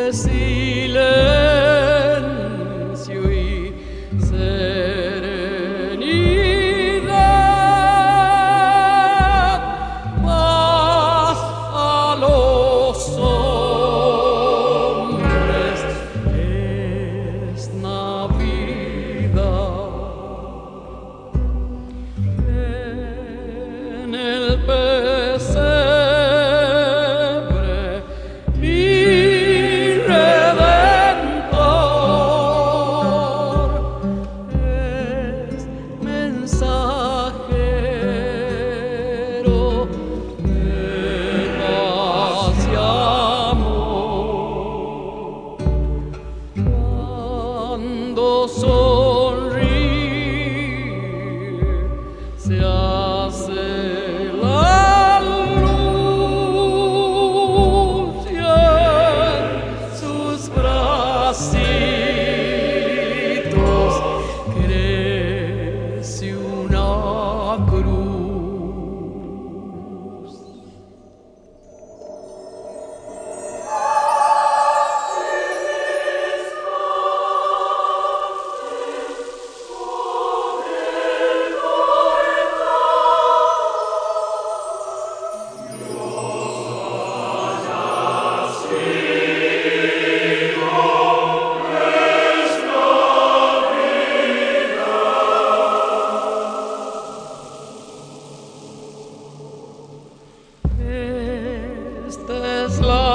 silencio y serenidad, paz a los hombres es Navidad. En el pesebre mi Redentor es mensajero de paz y amor. Cuando sonríe se hace la luz y en sus bracitos crece una cruz. Esta es la